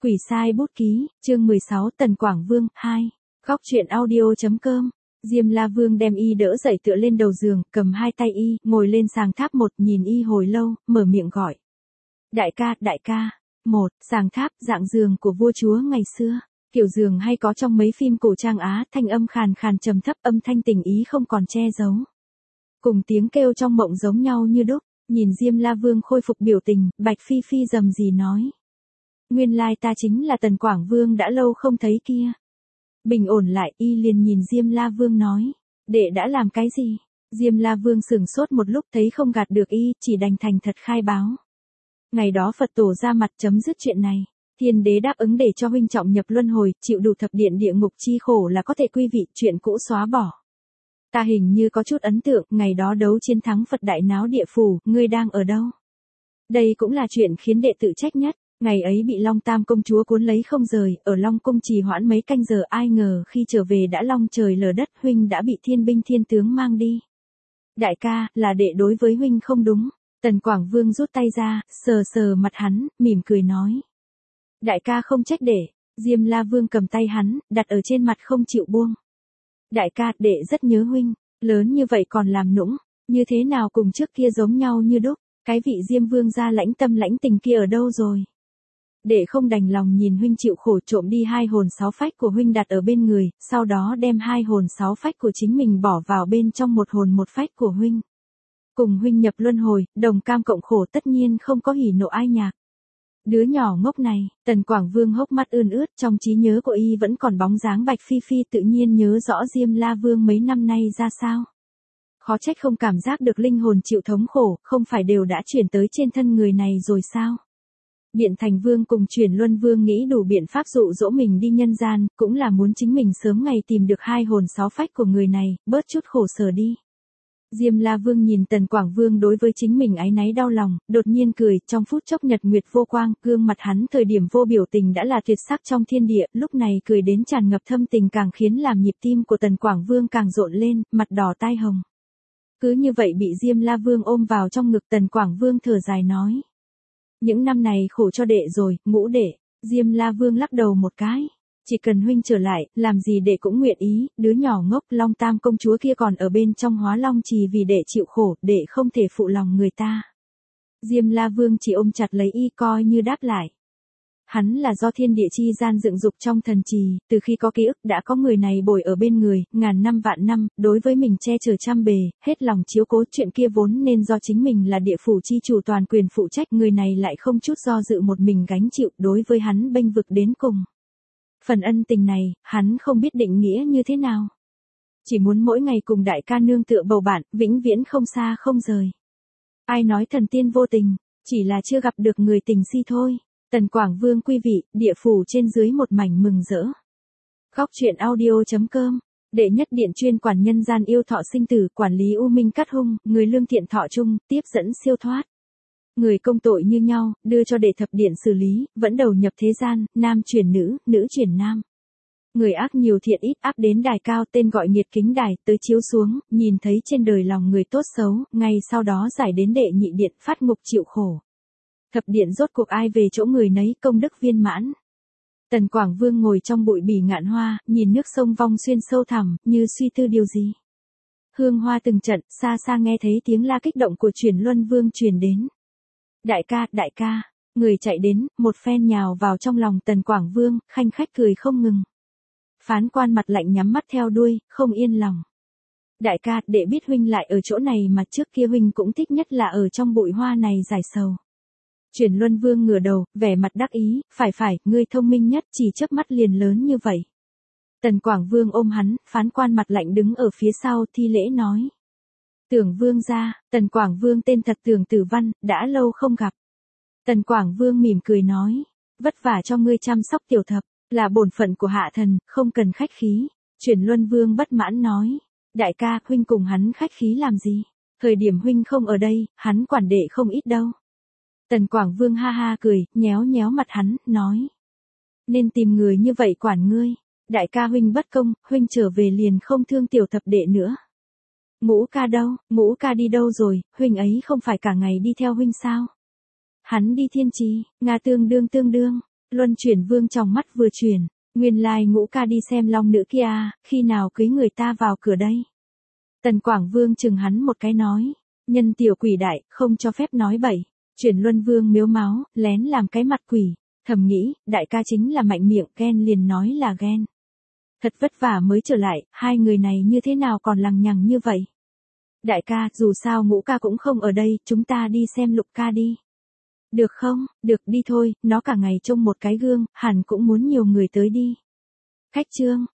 Quỷ sai bút ký, chương 16 Tần Quảng Vương, 2. Góc truyện audio.com. Diêm La Vương đem y đỡ dậy tựa lên đầu giường, cầm hai tay y, ngồi lên sàng tháp một, nhìn y hồi lâu, mở miệng gọi. Đại ca. Một, sàng tháp, dạng giường của vua chúa ngày xưa. Kiểu giường hay có trong mấy phim cổ trang Á, thanh âm khàn khàn trầm thấp, âm thanh tình ý không còn che giấu. Cùng tiếng kêu trong mộng giống nhau như đúc, nhìn Diêm La Vương khôi phục biểu tình, Bạch Phi Phi rầm rì nói. Nguyên lai ta chính là Tần Quảng Vương đã lâu không thấy kia. Bình ổn lại, y liền nhìn Diêm La Vương nói. Đệ đã làm cái gì? Diêm La Vương sửng sốt một lúc thấy không gạt được y, chỉ đành thành thật khai báo. Ngày đó Phật tổ ra mặt chấm dứt chuyện này. Thiên đế đáp ứng để cho huynh trọng nhập luân hồi, chịu đủ thập điện địa ngục chi khổ là có thể quy vị, chuyện cũ xóa bỏ. Ta hình như có chút ấn tượng, ngày đó đấu chiến thắng Phật đại náo địa phủ, ngươi đang ở đâu? Đây cũng là chuyện khiến đệ tự trách nhất. Ngày ấy bị Long Tam công chúa cuốn lấy không rời, ở Long cung trì hoãn mấy canh giờ, ai ngờ khi trở về đã long trời lở đất, huynh đã bị thiên binh thiên tướng mang đi. Đại ca, là đệ đối với huynh không đúng. Tần Quảng Vương rút tay ra, sờ mặt hắn, mỉm cười nói. Đại ca không trách đệ. Diêm La Vương cầm tay hắn, đặt ở trên mặt không chịu buông. Đại ca, đệ rất nhớ huynh, lớn như vậy còn làm nũng, như thế nào cùng trước kia giống nhau như đúc, cái vị Diêm Vương gia lãnh tâm lãnh tình kia ở đâu rồi? Đệ không đành lòng nhìn huynh chịu khổ, trộm đi 2 hồn 6 phách của huynh đặt ở bên người, sau đó đem 2 hồn 6 phách của chính mình bỏ vào bên trong 1 hồn 1 phách của huynh. Cùng huynh nhập luân hồi, đồng cam cộng khổ, tất nhiên không có hỉ nộ ai nhạc. Đứa nhỏ ngốc này, Tần Quảng Vương hốc mắt ươn ướt, trong trí nhớ của y vẫn còn bóng dáng Bạch Phi Phi, tự nhiên nhớ rõ Diêm La Vương mấy năm nay ra sao. Khó trách không cảm giác được linh hồn chịu thống khổ, không phải đều đã chuyển tới trên thân người này rồi sao? Biện Thành Vương cùng Chuyển Luân Vương nghĩ đủ biện pháp dụ dỗ mình đi nhân gian, cũng là muốn chính mình sớm ngày tìm được 2 hồn 6 phách của người này, bớt chút khổ sở đi. Diêm La Vương nhìn Tần Quảng Vương đối với chính mình áy náy đau lòng, đột nhiên cười, trong phút chốc nhật nguyệt vô quang, gương mặt hắn thời điểm vô biểu tình đã là tuyệt sắc trong thiên địa, lúc này cười đến tràn ngập thâm tình càng khiến làm nhịp tim của Tần Quảng Vương càng rộn lên, mặt đỏ tai hồng. Cứ như vậy bị Diêm La Vương ôm vào trong ngực, Tần Quảng Vương thở dài nói. Những năm này khổ cho đệ rồi, Ngũ đệ. Diêm La Vương lắc đầu một cái. Chỉ cần huynh trở lại, làm gì đệ cũng nguyện ý, đứa nhỏ ngốc Long Tam công chúa kia còn ở bên trong Hóa Long trì vì đệ chịu khổ, đệ không thể phụ lòng người ta. Diêm La Vương chỉ ôm chặt lấy y coi như đáp lại. Hắn là do thiên địa chi gian dựng dục trong thần trì, từ khi có ký ức đã có người này bồi ở bên người, ngàn năm vạn năm, đối với mình che chở trăm bề, hết lòng chiếu cố, chuyện kia vốn nên do chính mình là địa phủ chi chủ toàn quyền phụ trách, người này lại không chút do dự một mình gánh chịu, đối với hắn bênh vực đến cùng. Phần ân tình này, hắn không biết định nghĩa như thế nào. Chỉ muốn mỗi ngày cùng đại ca nương tựa bầu bạn, vĩnh viễn không xa không rời. Ai nói thần tiên vô tình, chỉ là chưa gặp được người tình si thôi. Tần Quảng Vương quý vị, địa phủ trên dưới một mảnh mừng rỡ. Góc truyện audio.com. Đệ nhất điện chuyên quản nhân gian yêu thọ sinh tử, quản lý u minh cát hung, người lương thiện thọ chung, tiếp dẫn siêu thoát. Người công tội như nhau, đưa cho đệ thập điện xử lý, vẫn đầu nhập thế gian, nam chuyển nữ, nữ chuyển nam. Người ác nhiều thiện ít, áp đến đài cao, tên gọi nghiệt kính đài, tới chiếu xuống, nhìn thấy trên đời lòng người tốt xấu, ngay sau đó giải đến đệ nhị điện, phát ngục chịu khổ. Thập điện rốt cuộc ai về chỗ người nấy, công đức viên mãn. Tần Quảng Vương ngồi trong bụi bỉ ngạn hoa, nhìn nước sông Vong Xuyên sâu thẳm, như suy tư điều gì. Hương hoa từng trận, xa xa nghe thấy tiếng la kích động của Chuyển Luân Vương truyền đến. Đại ca, người chạy đến, một phen nhào vào trong lòng Tần Quảng Vương, khanh khách cười không ngừng. Phán quan mặt lạnh nhắm mắt theo đuôi, không yên lòng. Đại ca, đệ biết huynh lại ở chỗ này mà trước kia huynh cũng thích nhất là ở trong bụi hoa này giải sầu. Chuyển Luân Vương ngửa đầu, vẻ mặt đắc ý, phải, ngươi thông minh nhất, chỉ chớp mắt liền lớn như vậy. Tần Quảng Vương ôm hắn, phán quan mặt lạnh đứng ở phía sau thi lễ nói. Tưởng Vương gia, Tần Quảng Vương tên thật Tưởng Tử Văn, đã lâu không gặp. Tần Quảng Vương mỉm cười nói, vất vả cho ngươi chăm sóc tiểu thập, là bổn phận của hạ thần, không cần khách khí. Chuyển Luân Vương bất mãn nói, đại ca, huynh cùng hắn khách khí làm gì? Thời điểm huynh không ở đây, hắn quản đệ không ít đâu. Tần Quảng Vương ha ha cười, nhéo mặt hắn, nói. Nên tìm người như vậy quản ngươi. Đại ca huynh bất công, huynh trở về liền không thương tiểu thập đệ nữa. Ngũ ca đâu, Ngũ ca đi đâu rồi, huynh ấy không phải cả ngày đi theo huynh sao? Hắn đi thiên trì, Nga tương đương. Luân Chuyển Vương trong mắt vừa chuyển, nguyên lai Ngũ ca đi xem long nữ kia, khi nào cưới người ta vào cửa đây. Tần Quảng Vương chừng hắn một cái nói, nhân tiểu quỷ đại, không cho phép nói bậy. Chuyển Luân Vương miếu máu, lén làm cái mặt quỷ, thầm nghĩ, đại ca chính là mạnh miệng, ghen liền nói là ghen. Thật vất vả mới trở lại, hai người này như thế nào còn lằng nhằng như vậy. Đại ca, dù sao Ngũ ca cũng không ở đây, chúng ta đi xem Lục ca đi. Được không, được đi thôi, nó cả ngày trông một cái gương, hẳn cũng muốn nhiều người tới đi. Khách trương,